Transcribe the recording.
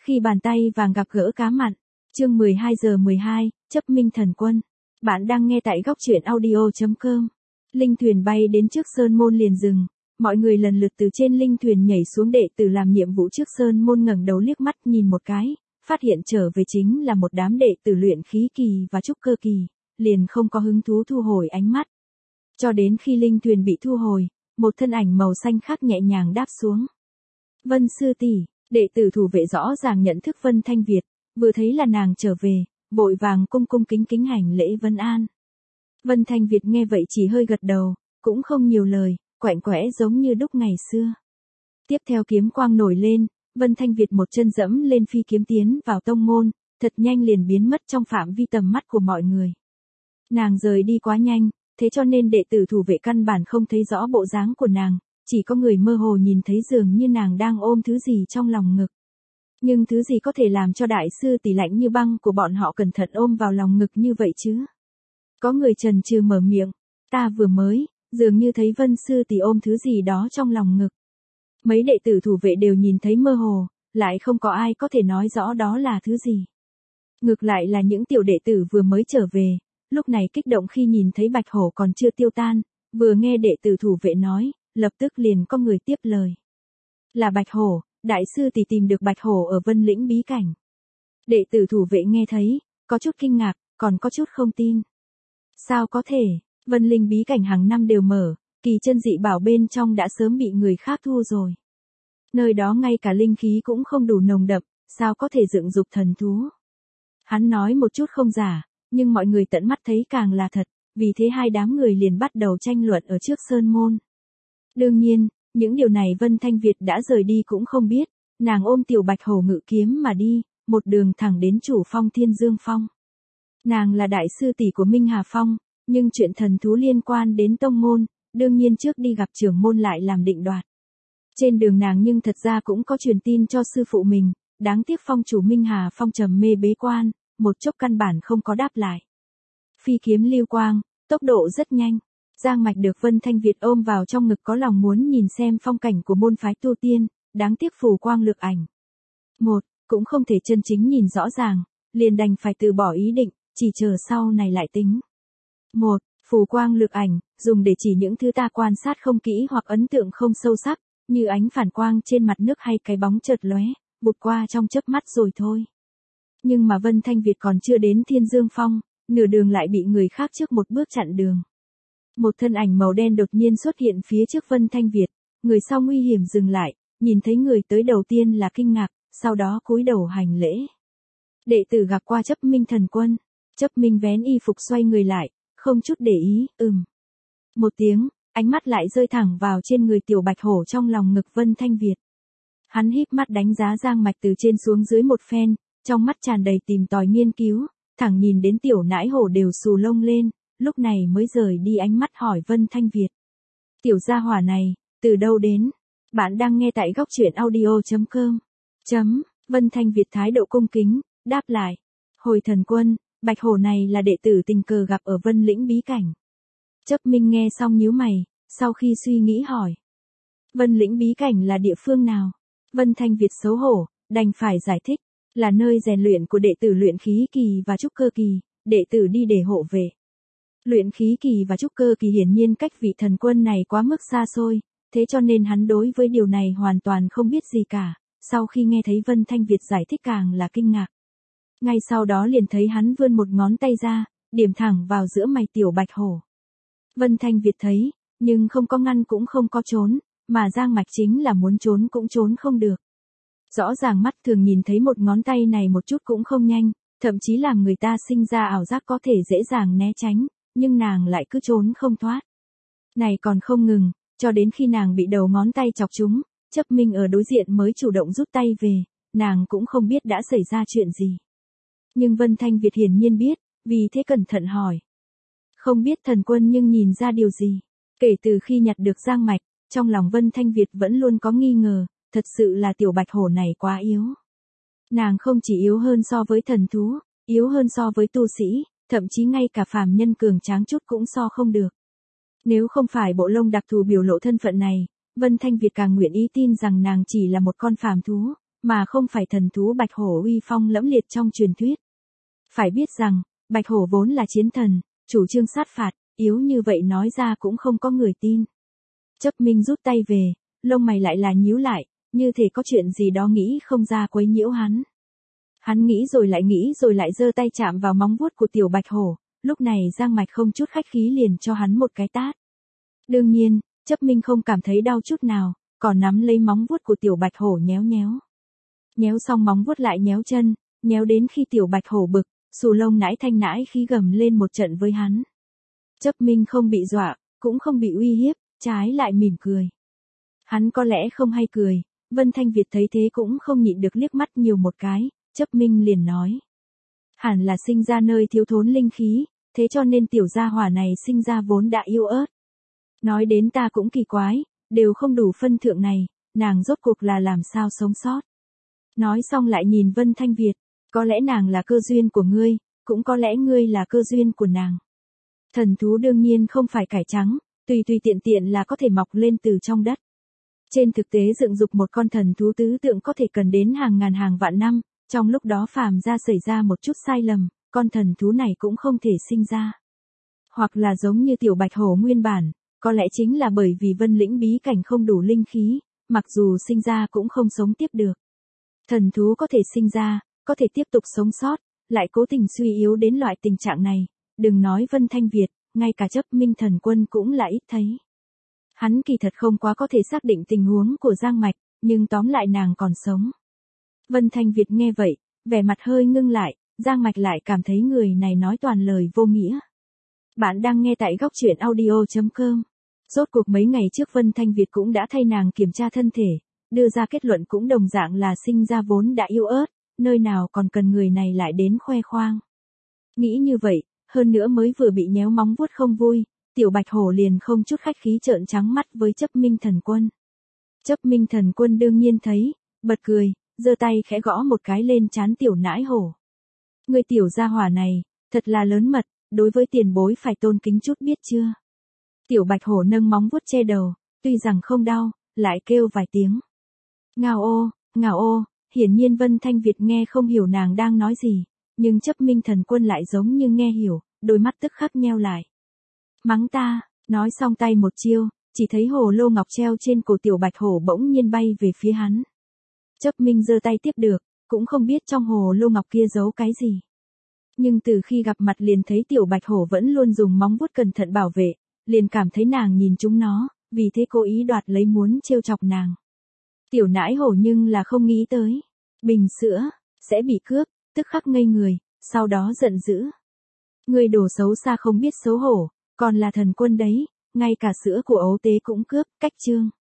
Khi bàn tay vàng gặp gỡ cá mặn. Chương 12:12, chấp minh thần quân. Bạn đang nghe tại góc truyện audio.com. Linh thuyền bay đến trước sơn môn liền dừng, mọi người lần lượt từ trên linh thuyền nhảy xuống. Đệ tử làm nhiệm vụ trước sơn môn ngẩng đầu liếc mắt nhìn một cái, phát hiện trở về chính là một đám đệ tử luyện khí kỳ và trúc cơ kỳ, liền không có hứng thú thu hồi ánh mắt. Cho đến khi linh thuyền bị thu hồi, một thân ảnh màu xanh khác nhẹ nhàng đáp xuống. Vân sư tỷ. Đệ tử thủ vệ rõ ràng nhận thức Vân Thanh Việt, vừa thấy là nàng trở về, vội vàng cung cung kính kính hành lễ vân an. Vân Thanh Việt nghe vậy chỉ hơi gật đầu, cũng không nhiều lời, quạnh quẽ giống như đúc ngày xưa. Tiếp theo kiếm quang nổi lên, Vân Thanh Việt một chân dẫm lên phi kiếm tiến vào tông môn, thật nhanh liền biến mất trong phạm vi tầm mắt của mọi người. Nàng rời đi quá nhanh, thế cho nên đệ tử thủ vệ căn bản không thấy rõ bộ dáng của nàng. Chỉ có người mơ hồ nhìn thấy dường như nàng đang ôm thứ gì trong lòng ngực. Nhưng thứ gì có thể làm cho đại sư tỷ lạnh như băng của bọn họ cẩn thận ôm vào lòng ngực như vậy chứ? Có người chần chừ mở miệng, ta vừa mới, dường như thấy Vân sư tỷ ôm thứ gì đó trong lòng ngực. Mấy đệ tử thủ vệ đều nhìn thấy mơ hồ, lại không có ai có thể nói rõ đó là thứ gì. Ngược lại là những tiểu đệ tử vừa mới trở về, lúc này kích động khi nhìn thấy bạch hổ còn chưa tiêu tan, vừa nghe đệ tử thủ vệ nói, lập tức liền có người tiếp lời. Là bạch hổ, đại sư tỷ tìm được bạch hổ ở Vân Lĩnh bí cảnh. Đệ tử thủ vệ nghe thấy, có chút kinh ngạc, còn có chút không tin. Sao có thể, Vân Linh bí cảnh hàng năm đều mở, kỳ chân dị bảo bên trong đã sớm bị người khác thu rồi. Nơi đó ngay cả linh khí cũng không đủ nồng đậm, sao có thể dựng dục thần thú. Hắn nói một chút không giả, nhưng mọi người tận mắt thấy càng là thật, vì thế hai đám người liền bắt đầu tranh luận ở trước sơn môn. Đương nhiên, những điều này Vân Thanh Việt đã rời đi cũng không biết, nàng ôm tiểu bạch hổ ngự kiếm mà đi, một đường thẳng đến chủ phong Thiên Dương Phong. Nàng là đại sư tỷ của Minh Hà Phong, nhưng chuyện thần thú liên quan đến tông môn, đương nhiên trước đi gặp trưởng môn lại làm định đoạt. Trên đường nàng nhưng thật ra cũng có truyền tin cho sư phụ mình, đáng tiếc phong chủ Minh Hà Phong trầm mê bế quan, một chốc căn bản không có đáp lại. Phi kiếm lưu quang, tốc độ rất nhanh. Giang Mạch được Vân Thanh Việt ôm vào trong ngực có lòng muốn nhìn xem phong cảnh của môn phái tu tiên, đáng tiếc phù quang lược ảnh. Cũng không thể chân chính nhìn rõ ràng, liền đành phải từ bỏ ý định, chỉ chờ sau này lại tính. Phù quang lược ảnh, dùng để chỉ những thứ ta quan sát không kỹ hoặc ấn tượng không sâu sắc, như ánh phản quang trên mặt nước hay cái bóng chợt lóe, vụt qua trong chớp mắt rồi thôi. Nhưng mà Vân Thanh Việt còn chưa đến Thiên Dương Phong, nửa đường lại bị người khác trước một bước chặn đường. Một thân ảnh màu đen đột nhiên xuất hiện phía trước Vân Thanh Việt, người sau nguy hiểm dừng lại, nhìn thấy người tới đầu tiên là kinh ngạc, sau đó cúi đầu hành lễ. Đệ tử gặp qua chấp minh thần quân, chấp minh vén y phục xoay người lại, không chút để ý, một tiếng, ánh mắt lại rơi thẳng vào trên người tiểu bạch hổ trong lòng ngực Vân Thanh Việt. Hắn híp mắt đánh giá Giang Mạch từ trên xuống dưới một phen, trong mắt tràn đầy tìm tòi nghiên cứu, thẳng nhìn đến tiểu nãi hổ đều xù lông lên. Lúc này mới rời đi ánh mắt hỏi Vân Thanh Việt. Tiểu gia hỏa này, từ đâu đến? Bạn đang nghe tại góc truyện audio.com. Vân Thanh Việt thái độ cung kính, đáp lại. Hồi thần quân, bạch hổ này là đệ tử tình cờ gặp ở Vân Lĩnh bí cảnh. Chấp minh nghe xong nhíu mày, sau khi suy nghĩ hỏi. Vân Lĩnh bí cảnh là địa phương nào? Vân Thanh Việt xấu hổ, đành phải giải thích, là nơi rèn luyện của đệ tử luyện khí kỳ và trúc cơ kỳ, đệ tử đi để hộ vệ. Luyện khí kỳ và trúc cơ kỳ hiển nhiên cách vị thần quân này quá mức xa xôi, thế cho nên hắn đối với điều này hoàn toàn không biết gì cả, sau khi nghe thấy Vân Thanh Việt giải thích càng là kinh ngạc. Ngay sau đó liền thấy hắn vươn một ngón tay ra, điểm thẳng vào giữa mày tiểu bạch hổ. Vân Thanh Việt thấy, nhưng không có ngăn cũng không có trốn, mà Giang Mạch chính là muốn trốn cũng trốn không được. Rõ ràng mắt thường nhìn thấy một ngón tay này một chút cũng không nhanh, thậm chí làm người ta sinh ra ảo giác có thể dễ dàng né tránh. Nhưng nàng lại cứ trốn không thoát. Này còn không ngừng, cho đến khi nàng bị đầu ngón tay chọc trúng, chấp minh ở đối diện mới chủ động rút tay về, nàng cũng không biết đã xảy ra chuyện gì. Nhưng Vân Thanh Việt hiển nhiên biết, vì thế cẩn thận hỏi. Không biết thần quân nhưng nhìn ra điều gì. Kể từ khi nhặt được Giang Mạch, trong lòng Vân Thanh Việt vẫn luôn có nghi ngờ, thật sự là tiểu bạch hổ này quá yếu. Nàng không chỉ yếu hơn so với thần thú, yếu hơn so với tu sĩ. Thậm chí ngay cả phàm nhân cường tráng chút cũng so không được. Nếu không phải bộ lông đặc thù biểu lộ thân phận này, Vân Thanh Việt càng nguyện ý tin rằng nàng chỉ là một con phàm thú, mà không phải thần thú bạch hổ uy phong lẫm liệt trong truyền thuyết. Phải biết rằng, bạch hổ vốn là chiến thần, chủ trương sát phạt, yếu như vậy nói ra cũng không có người tin. Chấp Minh rút tay về, lông mày lại là nhíu lại, như thể có chuyện gì đó nghĩ không ra quấy nhiễu hắn. Hắn nghĩ rồi lại giơ tay chạm vào móng vuốt của tiểu bạch hổ, lúc này Giang Mạch không chút khách khí liền cho hắn một cái tát. Đương nhiên, Chấp Minh không cảm thấy đau chút nào, còn nắm lấy móng vuốt của tiểu bạch hổ nhéo nhéo. Nhéo xong móng vuốt lại nhéo chân, nhéo đến khi tiểu bạch hổ bực, xù lông nãi thanh nãi khí gầm lên một trận với hắn. Chấp Minh không bị dọa, cũng không bị uy hiếp, trái lại mỉm cười. Hắn có lẽ không hay cười, Vân Thanh Việt thấy thế cũng không nhịn được liếc mắt nhiều một cái, Chấp Minh liền nói. Hẳn là sinh ra nơi thiếu thốn linh khí, thế cho nên tiểu gia hỏa này sinh ra vốn đã yếu ớt. Nói đến ta cũng kỳ quái, đều không đủ phân thượng này, nàng rốt cuộc là làm sao sống sót. Nói xong lại nhìn Vân Thanh Việt, có lẽ nàng là cơ duyên của ngươi, cũng có lẽ ngươi là cơ duyên của nàng. Thần thú đương nhiên không phải cải trắng, tùy tiện tiện là có thể mọc lên từ trong đất. Trên thực tế dựng dục một con thần thú tứ tượng có thể cần đến hàng ngàn hàng vạn năm, trong lúc đó phàm ra xảy ra một chút sai lầm, con thần thú này cũng không thể sinh ra. Hoặc là giống như tiểu bạch hổ nguyên bản, có lẽ chính là bởi vì vân lĩnh bí cảnh không đủ linh khí, mặc dù sinh ra cũng không sống tiếp được. Thần thú có thể sinh ra, có thể tiếp tục sống sót, lại cố tình suy yếu đến loại tình trạng này, đừng nói Vân Thanh Việt, ngay cả Chấp Minh Thần Quân cũng là ít thấy. Hắn kỳ thật không quá có thể xác định tình huống của Giang Mạch, nhưng tóm lại nàng còn sống. Vân Thanh Việt nghe vậy, vẻ mặt hơi ngưng lại, Giang Mạch lại cảm thấy người này nói toàn lời vô nghĩa. Bạn đang nghe tại góc truyện audio.com. Rốt cuộc mấy ngày trước Vân Thanh Việt cũng đã thay nàng kiểm tra thân thể, đưa ra kết luận cũng đồng dạng là sinh ra vốn đã yếu ớt, nơi nào còn cần người này lại đến khoe khoang. Nghĩ như vậy, hơn nữa mới vừa bị nhéo móng vuốt không vui, tiểu bạch hổ liền không chút khách khí trợn trắng mắt với Chấp Minh Thần Quân. Chấp Minh Thần Quân đương nhiên thấy, bật cười, giơ tay khẽ gõ một cái lên trán tiểu nãi hổ. Người tiểu gia hỏa này, thật là lớn mật, đối với tiền bối phải tôn kính chút biết chưa. Tiểu bạch hổ nâng móng vuốt che đầu, tuy rằng không đau, lại kêu vài tiếng. Ngao ô, hiển nhiên Vân Thanh Việt nghe không hiểu nàng đang nói gì, nhưng Chấp Minh Thần Quân lại giống như nghe hiểu, đôi mắt tức khắc nheo lại. Mắng ta, nói xong tay một chiêu, chỉ thấy hồ lô ngọc treo trên cổ tiểu bạch hổ bỗng nhiên bay về phía hắn. Chấp Minh giơ tay tiếp được, cũng không biết trong hồ lô ngọc kia giấu cái gì. Nhưng từ khi gặp mặt liền thấy tiểu bạch hổ vẫn luôn dùng móng vuốt cẩn thận bảo vệ, liền cảm thấy nàng nhìn chúng nó, vì thế cố ý đoạt lấy muốn trêu chọc nàng. Tiểu nãi hổ nhưng là không nghĩ tới, bình sữa, sẽ bị cướp, tức khắc ngây người, sau đó giận dữ. Người đổ xấu xa không biết xấu hổ, còn là thần quân đấy, ngay cả sữa của ấu tế cũng cướp, cách chương.